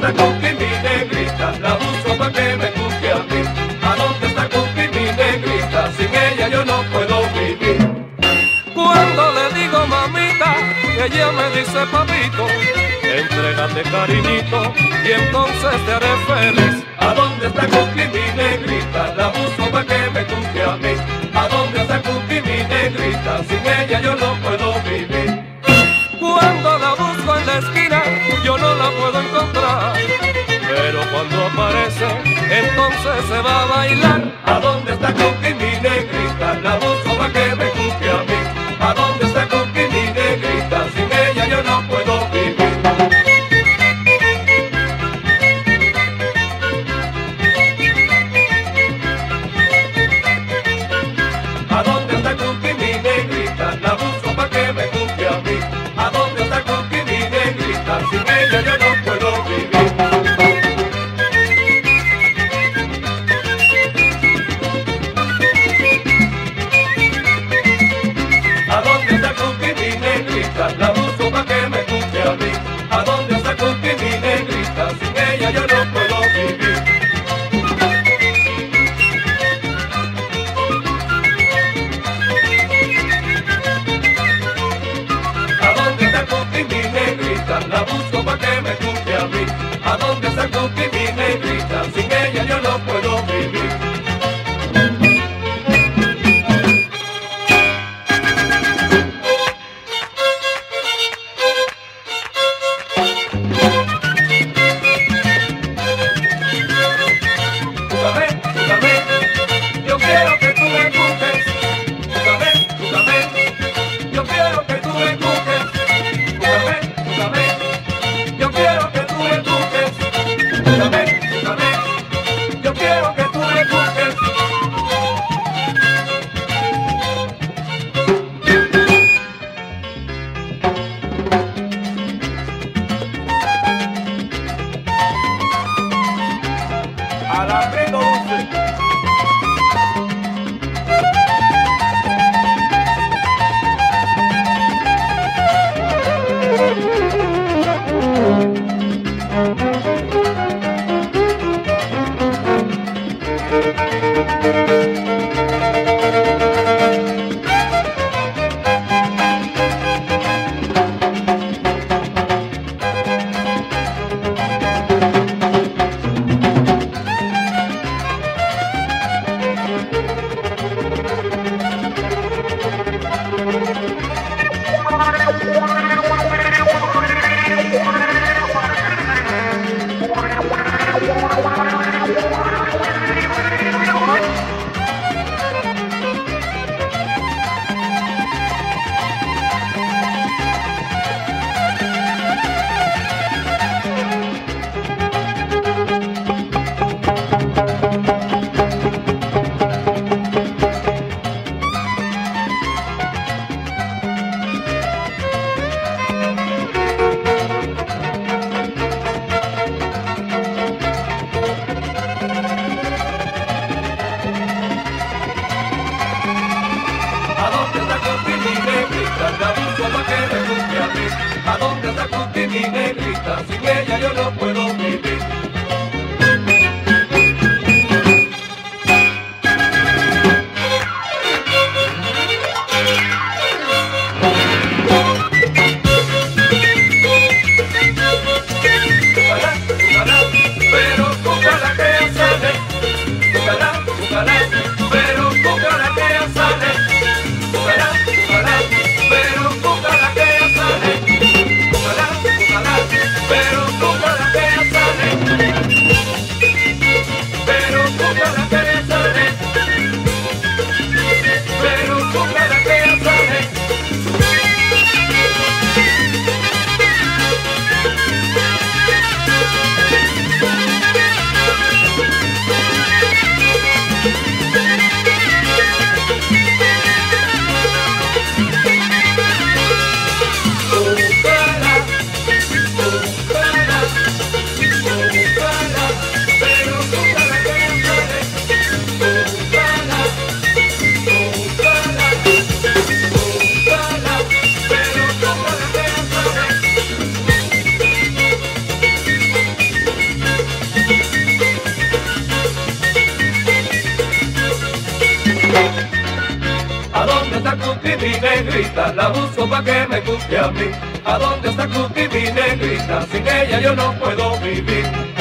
está Cookie, mi negrita? La busco pa' que me cuque a mí. ¿A dónde está Cookie, mi negrita? Sin ella yo no puedo vivir. Cuando le digo mamita, ella me dice papito, entrégate cariñito y entonces te haré feliz. ¿A dónde está Cookie, mi negrita? La busco pa' que me cuque a mí. ¿A dónde está Cookie, mi negrita? Sin ella yo no puedo vivir. Cuando la busco en la esquina, yo no la puedo encontrar, pero cuando aparece, entonces se va a bailar. ¿A dónde está Cookie, mi negrita? La busco pa' que me cuque a mí. ¿A dónde está Cookie, mi negrita? Sin ella yo no puedo vivir. ¿A dónde está Cookie, mi negrita? La busco pa' que me cuque a mí. ¿A dónde está Cookie, mi negrita? Sin ella yo no puedo vivir. ¿A dónde está Cookie, mi negrita? La busco pa' que me cuque a mí. ¿A dónde está Cookie, mi negrita? Sin ella yo no puedo vivir. ¿A dónde está Cookie, mi negrita? La busco pa' que me cuque a mí. ¿A dónde está Cookie, mi negrita? Sin ella yo no puedo vivir. Búscame, búscame, yo quiero que tú me busques. Búscame, búscame, yo quiero que tú me busques. Búscame, búscame, yo quiero que tú me busques. Búscame, búscame, yo quiero que tú me busques. Alambrito dulce. ¿A dónde está Cookie, mi negrita? La busco pa' que me cuque a mí. ¿A dónde está Cookie, mi negrita? Sin ella yo no puedo vivir. Búscala, búscala, pero búscala que ya sale. Búscala, búscala, pero búscala que ya sale. Búscala, búscala, pero búscala que ya sale. Búscala, búscala, pero búscala que negrita, la busco pa' que me guste a mí. ¿A dónde está Cookie, mi negrita? Sin ella yo no puedo vivir.